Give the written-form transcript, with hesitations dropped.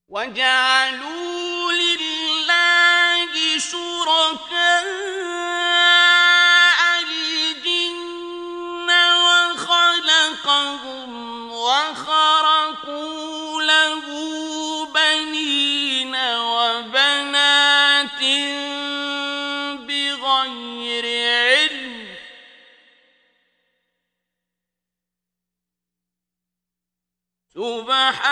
وجعلوا لله شركاء الجن وخلقهم وخرقوا له بنين وبنات بغير علم سبحانه